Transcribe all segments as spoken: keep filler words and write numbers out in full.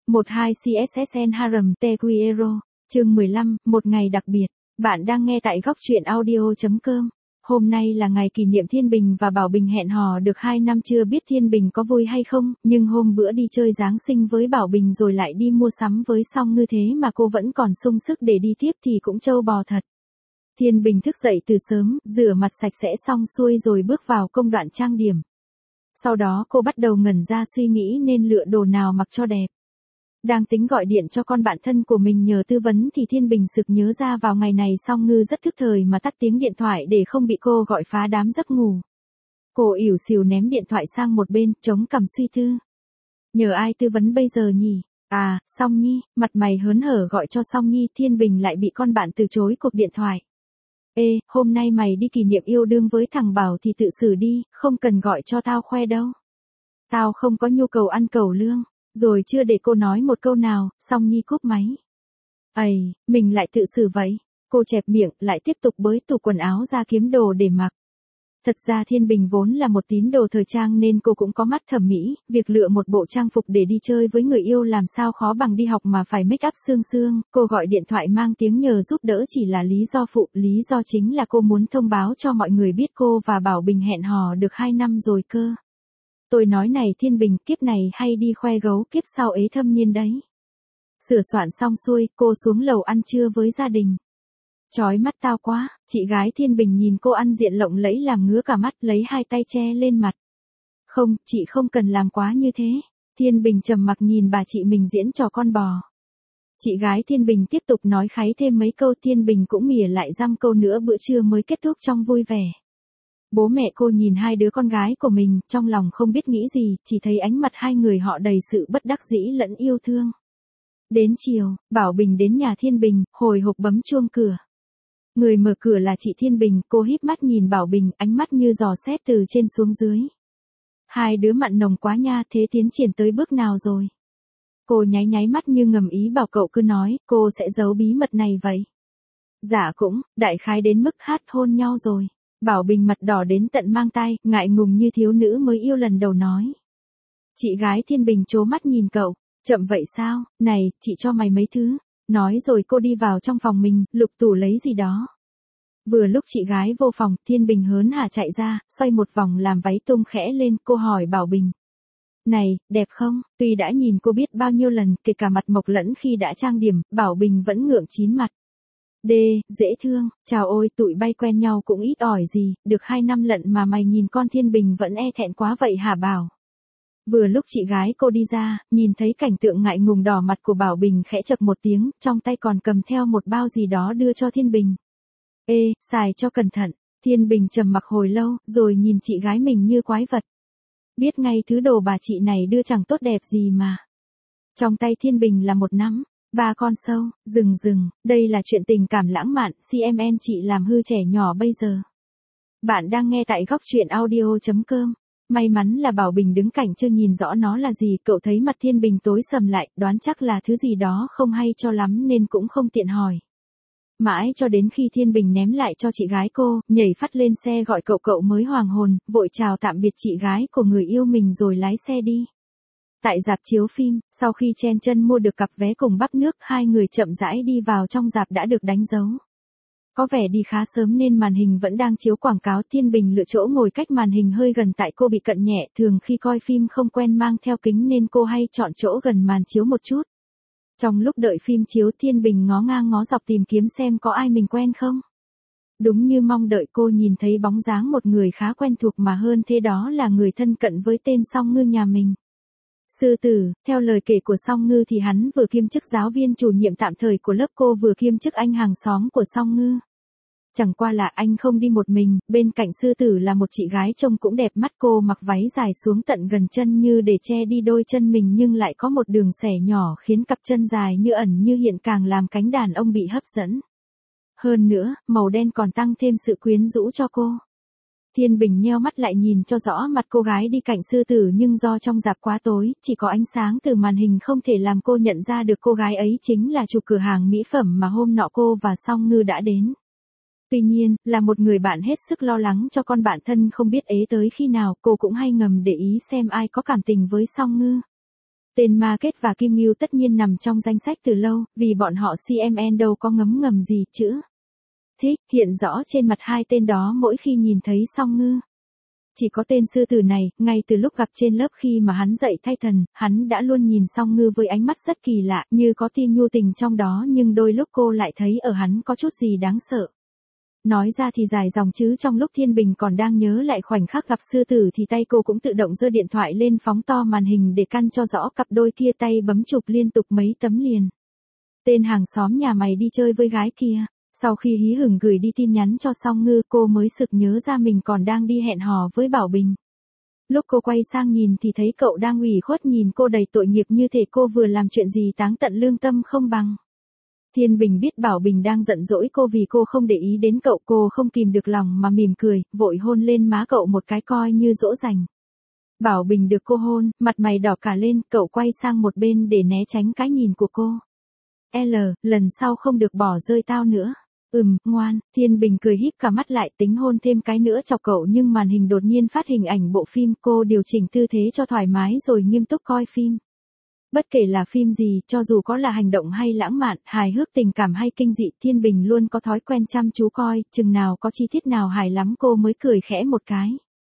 mười hai xê ét ét en Harem Te Quiero, chương mười lăm, một ngày đặc biệt. Bạn đang nghe tại góc truyện audio chấm com. Hôm nay là ngày kỷ niệm Thiên Bình và Bảo Bình hẹn hò được hai năm, chưa biết Thiên Bình có vui hay không, nhưng hôm bữa đi chơi Giáng sinh với Bảo Bình rồi lại đi mua sắm với Song Ngư, thế mà cô vẫn còn sung sức để đi tiếp thì cũng trâu bò thật. Thiên Bình thức dậy từ sớm, rửa mặt sạch sẽ xong xuôi rồi bước vào công đoạn trang điểm. Sau đó cô bắt đầu ngẩn ra suy nghĩ nên lựa đồ nào mặc cho đẹp. Đang tính gọi điện cho con bạn thân của mình nhờ tư vấn thì Thiên Bình sực nhớ ra vào ngày này Song Ngư rất thức thời mà tắt tiếng điện thoại để không bị cô gọi phá đám giấc ngủ. Cô ỉu xìu ném điện thoại sang một bên, chống cằm suy tư. Nhờ ai tư vấn bây giờ nhỉ? À, Song Nhi, mặt mày hớn hở gọi cho Song Nhi, Thiên Bình lại bị con bạn từ chối cuộc điện thoại. Ê, hôm nay mày đi kỷ niệm yêu đương với thằng Bảo thì tự xử đi, không cần gọi cho tao khoe đâu. Tao không có nhu cầu ăn cẩu lương. Rồi chưa để cô nói một câu nào, Song Nhi cúp máy. Ây, mình lại tự xử vậy. Cô chẹp miệng, lại tiếp tục bới tủ quần áo ra kiếm đồ để mặc. Thật ra Thiên Bình vốn là một tín đồ thời trang nên cô cũng có mắt thẩm mỹ, việc lựa một bộ trang phục để đi chơi với người yêu làm sao khó bằng đi học mà phải make up sương sương. Cô gọi điện thoại mang tiếng nhờ giúp đỡ chỉ là lý do phụ, lý do chính là cô muốn thông báo cho mọi người biết cô và Bảo Bình hẹn hò được hai năm rồi cơ. Tôi nói này Thiên Bình, kiếp này hay đi khoe gấu, kiếp sau ế thâm nhiên đấy. Sửa soạn xong xuôi, cô xuống lầu ăn trưa với gia đình. Chói mắt tao quá, chị gái Thiên Bình nhìn cô ăn diện lộng lẫy làm ngứa cả mắt, lấy hai tay che lên mặt. Không, chị không cần làm quá như thế. Thiên Bình trầm mặc nhìn bà chị mình diễn trò con bò. Chị gái Thiên Bình tiếp tục nói kháy thêm mấy câu, Thiên Bình cũng mỉa lại dăm câu nữa, bữa trưa mới kết thúc trong vui vẻ. Bố mẹ cô nhìn hai đứa con gái của mình, trong lòng không biết nghĩ gì, chỉ thấy ánh mặt hai người họ đầy sự bất đắc dĩ lẫn yêu thương. Đến chiều, Bảo Bình đến nhà Thiên Bình, hồi hộp bấm chuông cửa. Người mở cửa là chị Thiên Bình, cô híp mắt nhìn Bảo Bình, ánh mắt như dò xét từ trên xuống dưới. Hai đứa mặn nồng quá nha, thế tiến triển tới bước nào rồi? Cô nháy nháy mắt như ngầm ý bảo cậu cứ nói, cô sẽ giấu bí mật này vậy. Dạ cũng, đại khái đến mức hát hôn nhau rồi. Bảo Bình mặt đỏ đến tận mang tai, ngại ngùng như thiếu nữ mới yêu lần đầu nói. Chị gái Thiên Bình trố mắt nhìn cậu, chậm vậy sao, này, chị cho mày mấy thứ. Nói rồi cô đi vào trong phòng mình, lục tủ lấy gì đó. Vừa lúc chị gái vô phòng, Thiên Bình hớn hả chạy ra, xoay một vòng làm váy tung khẽ lên, cô hỏi Bảo Bình. Này, đẹp không? Tuy đã nhìn cô biết bao nhiêu lần, kể cả mặt mộc lẫn khi đã trang điểm, Bảo Bình vẫn ngượng chín mặt. Đê, dễ thương, chào ôi, tụi bay quen nhau cũng ít ỏi gì, được hai năm lận mà mày nhìn con Thiên Bình vẫn e thẹn quá vậy hả Bảo? Vừa lúc chị gái cô đi ra, nhìn thấy cảnh tượng ngại ngùng đỏ mặt của Bảo Bình khẽ chập một tiếng, trong tay còn cầm theo một bao gì đó đưa cho Thiên Bình. Ê, xài cho cẩn thận, Thiên Bình trầm mặc hồi lâu, rồi nhìn chị gái mình như quái vật. Biết ngay thứ đồ bà chị này đưa chẳng tốt đẹp gì mà. Trong tay Thiên Bình là một nắm. Ba con sâu, rừng rừng, đây là chuyện tình cảm lãng mạn, xê em en chị làm hư trẻ nhỏ bây giờ. Bạn đang nghe tại góc truyện audio chấm com. May mắn là Bảo Bình đứng cạnh chưa nhìn rõ nó là gì, cậu thấy mặt Thiên Bình tối sầm lại, đoán chắc là thứ gì đó không hay cho lắm nên cũng không tiện hỏi. Mãi cho đến khi Thiên Bình ném lại cho chị gái cô, nhảy phát lên xe gọi cậu cậu mới hoàng hồn, vội chào tạm biệt chị gái của người yêu mình rồi lái xe đi. Tại rạp chiếu phim, sau khi chen chân mua được cặp vé cùng bắp nước, hai người chậm rãi đi vào trong rạp đã được đánh dấu. Có vẻ đi khá sớm nên màn hình vẫn đang chiếu quảng cáo, Thiên Bình lựa chỗ ngồi cách màn hình hơi gần tại cô bị cận nhẹ, thường khi coi phim không quen mang theo kính nên cô hay chọn chỗ gần màn chiếu một chút. Trong lúc đợi phim chiếu, Thiên Bình ngó ngang ngó dọc tìm kiếm xem có ai mình quen không. Đúng như mong đợi, cô nhìn thấy bóng dáng một người khá quen thuộc mà hơn thế, đó là người thân cận với tên Song Ngư nhà mình. Sư tử, theo lời kể của Song Ngư thì hắn vừa kiêm chức giáo viên chủ nhiệm tạm thời của lớp cô, vừa kiêm chức anh hàng xóm của Song Ngư. Chẳng qua là anh không đi một mình, bên cạnh sư tử là một chị gái trông cũng đẹp mắt, cô mặc váy dài xuống tận gần chân như để che đi đôi chân mình nhưng lại có một đường xẻ nhỏ khiến cặp chân dài như ẩn như hiện càng làm cánh đàn ông bị hấp dẫn. Hơn nữa, màu đen còn tăng thêm sự quyến rũ cho cô. Thiên Bình nheo mắt lại nhìn cho rõ mặt cô gái đi cạnh sư tử nhưng do trong rạp quá tối, chỉ có ánh sáng từ màn hình không thể làm cô nhận ra được cô gái ấy chính là chủ cửa hàng mỹ phẩm mà hôm nọ cô và Song Ngư đã đến. Tuy nhiên, là một người bạn hết sức lo lắng cho con bạn thân không biết ế tới khi nào, cô cũng hay ngầm để ý xem ai có cảm tình với Song Ngư. Tên Ma Kết và Kim Ngưu tất nhiên nằm trong danh sách từ lâu, vì bọn họ xê em en đâu có ngấm ngầm gì chữ thích hiện rõ trên mặt hai tên đó mỗi khi nhìn thấy Song Ngư. Chỉ có tên sư tử này, ngay từ lúc gặp trên lớp khi mà hắn dạy thay thần, hắn đã luôn nhìn Song Ngư với ánh mắt rất kỳ lạ, như có tia nhu tình trong đó, nhưng đôi lúc cô lại thấy ở hắn có chút gì đáng sợ. Nói ra thì dài dòng chứ trong lúc Thiên Bình còn đang nhớ lại khoảnh khắc gặp sư tử thì tay cô cũng tự động giơ điện thoại lên phóng to màn hình để căn cho rõ cặp đôi kia tay bấm chụp liên tục mấy tấm liền. Tên hàng xóm nhà mày đi chơi với gái kia. Sau khi hí hửng gửi đi tin nhắn cho Song Ngư, cô mới sực nhớ ra mình còn đang đi hẹn hò với Bảo Bình. Lúc cô quay sang nhìn thì thấy cậu đang ủy khuất nhìn cô đầy tội nghiệp như thể cô vừa làm chuyện gì táng tận lương tâm không bằng. Thiên Bình biết Bảo Bình đang giận dỗi cô vì cô không để ý đến cậu, cô không kìm được lòng mà mỉm cười, vội hôn lên má cậu một cái coi như dỗ dành. Bảo Bình được cô hôn, mặt mày đỏ cả lên, cậu quay sang một bên để né tránh cái nhìn của cô. L, lần sau không được bỏ rơi tao nữa. Ừm, ngoan. Thiên Bình cười híp cả mắt lại tính hôn thêm cái nữa chọc cậu nhưng màn hình đột nhiên phát hình ảnh bộ phim, cô điều chỉnh tư thế cho thoải mái rồi nghiêm túc coi phim. Bất kể là phim gì, cho dù có là hành động hay lãng mạn, hài hước tình cảm hay kinh dị, Thiên Bình luôn có thói quen chăm chú coi, chừng nào có chi tiết nào hài lắm cô mới cười khẽ một cái.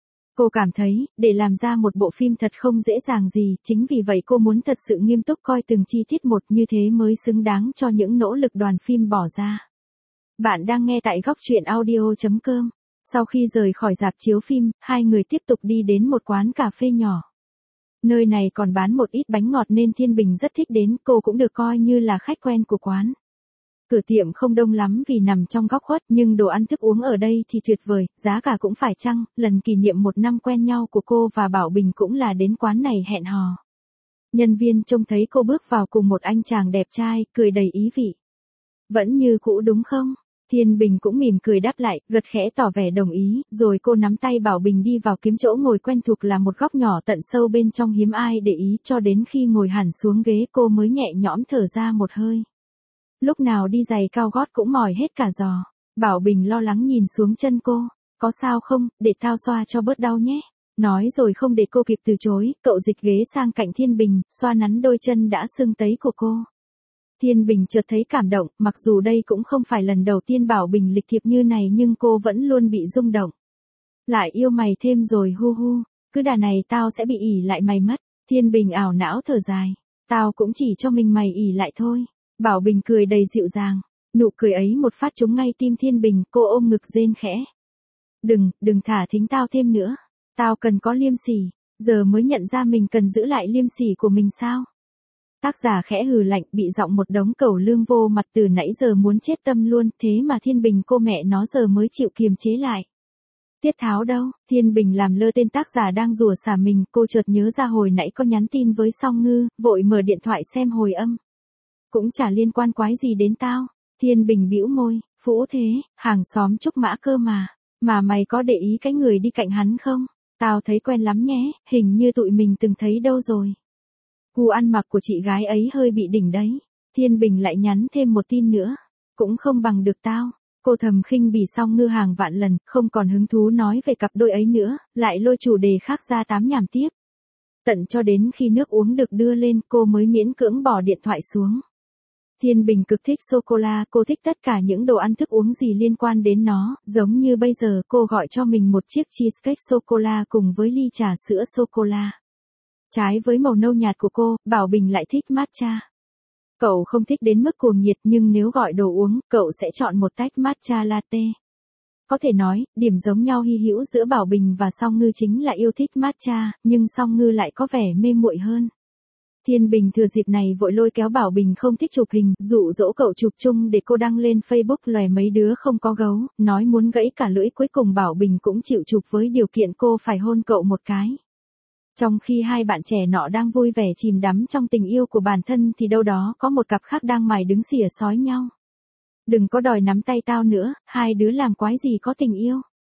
Cô cảm thấy, để làm ra một bộ phim thật không dễ dàng gì, chính vì vậy cô muốn thật sự nghiêm túc coi từng chi tiết một, như thế mới xứng đáng cho những nỗ lực đoàn phim bỏ ra. Bạn đang nghe tại góc truyện audio chấm com. Sau khi rời khỏi rạp chiếu phim, hai người tiếp tục đi đến một quán cà phê nhỏ. Nơi này còn bán một ít bánh ngọt nên Thiên Bình rất thích đến, cô cũng được coi như là khách quen của quán. Cửa tiệm không đông lắm vì nằm trong góc khuất, nhưng đồ ăn thức uống ở đây thì tuyệt vời, giá cả cũng phải chăng, lần kỷ niệm một năm quen nhau của cô và Bảo Bình cũng là đến quán này hẹn hò. Nhân viên trông thấy cô bước vào cùng một anh chàng đẹp trai, cười đầy ý vị. Vẫn như cũ đúng không? Thiên Bình cũng mỉm cười đáp lại, gật khẽ tỏ vẻ đồng ý, rồi cô nắm tay Bảo Bình đi vào kiếm chỗ ngồi quen thuộc là một góc nhỏ tận sâu bên trong hiếm ai để ý, cho đến khi ngồi hẳn xuống ghế cô mới nhẹ nhõm thở ra một hơi. Lúc nào đi giày cao gót cũng mỏi hết cả giò. Bảo Bình lo lắng nhìn xuống chân cô, có sao không, để tao xoa cho bớt đau nhé. Nói rồi không để cô kịp từ chối, cậu dịch ghế sang cạnh Thiên Bình, xoa nắn đôi chân đã sưng tấy của cô. Thiên Bình chợt thấy cảm động, mặc dù đây cũng không phải lần đầu tiên Bảo Bình lịch thiệp như này nhưng cô vẫn luôn bị rung động. Lại yêu mày thêm rồi hu hu, cứ đà này tao sẽ bị ỉ lại mày mất. Thiên Bình ảo não thở dài, tao cũng chỉ cho mình mày ỉ lại thôi. Bảo Bình cười đầy dịu dàng, nụ cười ấy một phát trúng ngay tim Thiên Bình, cô ôm ngực rên khẽ. Đừng, đừng thả thính tao thêm nữa, tao cần có liêm sỉ, giờ mới nhận ra mình cần giữ lại liêm sỉ của mình sao? Tác giả khẽ hừ lạnh, bị giọng một đống cẩu lương vô mặt từ nãy giờ muốn chết tâm luôn, thế mà Thiên Bình cô mẹ nó giờ mới chịu kiềm chế lại. Tiết Tháo đâu? Thiên Bình làm lơ tên tác giả đang rủa xả mình, cô chợt nhớ ra hồi nãy có nhắn tin với Song Ngư, vội mở điện thoại xem hồi âm. Cũng chả liên quan quái gì đến tao. Thiên Bình bĩu môi, phũ thế, hàng xóm Trúc Mã cơ mà. Mà mày có để ý cái người đi cạnh hắn không? Tao thấy quen lắm nhé, hình như tụi mình từng thấy đâu rồi. Gu ăn mặc của chị gái ấy hơi bị đỉnh đấy. Thiên Bình lại nhắn thêm một tin nữa. Cũng không bằng được tao. Cô thầm khinh bỉ Song Ngư hàng vạn lần, không còn hứng thú nói về cặp đôi ấy nữa, lại lôi chủ đề khác ra tám nhảm tiếp. Tận cho đến khi nước uống được đưa lên cô mới miễn cưỡng bỏ điện thoại xuống. Thiên Bình cực thích sô-cô-la, cô thích tất cả những đồ ăn thức uống gì liên quan đến nó, giống như bây giờ cô gọi cho mình một chiếc cheesecake sô-cô-la cùng với ly trà sữa sô-cô-la. Trái với màu nâu nhạt của cô, Bảo Bình lại thích matcha. Cậu không thích đến mức cuồng nhiệt nhưng nếu gọi đồ uống, cậu sẽ chọn một tách matcha latte. Có thể nói, điểm giống nhau hy hữu giữa Bảo Bình và Song Ngư chính là yêu thích matcha, nhưng Song Ngư lại có vẻ mê muội hơn. Thiên Bình thừa dịp này vội lôi kéo Bảo Bình không thích chụp hình, dụ dỗ cậu chụp chung để cô đăng lên Facebook lòe mấy đứa không có gấu, nói muốn gãy cả lưỡi, cuối cùng Bảo Bình cũng chịu chụp với điều kiện cô phải hôn cậu một cái. Trong khi hai bạn trẻ nọ đang vui vẻ chìm đắm trong tình yêu của bản thân thì đâu đó có một cặp khác đang mải đứng xỉa xói nhau. Đừng có đòi nắm tay tao nữa, hai đứa làm quái gì có tình yêu.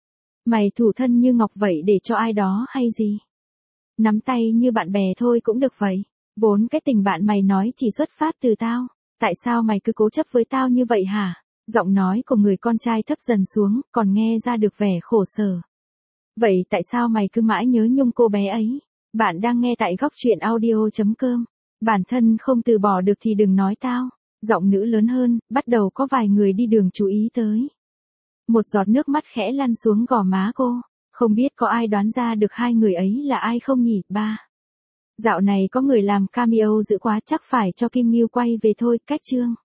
Mày thủ thân như ngọc vậy để cho ai đó hay gì? Nắm tay như bạn bè thôi cũng được vậy. Vốn cái tình bạn mày nói chỉ xuất phát từ tao. Tại sao mày cứ cố chấp với tao như vậy hả? Giọng nói của người con trai thấp dần xuống, còn nghe ra được vẻ khổ sở. Vậy tại sao mày cứ mãi nhớ nhung cô bé ấy? Bạn đang nghe tại góc truyện audio chấm com. Bản thân không từ bỏ được thì đừng nói tao. Giọng nữ lớn hơn, bắt đầu có vài người đi đường chú ý tới. Một giọt nước mắt khẽ lăn xuống gò má cô. Không biết có ai đoán ra được hai người ấy là ai không nhỉ? Ba. Dạo này có người làm cameo dữ quá, chắc phải cho Kim Ngưu quay về thôi. Cách chương.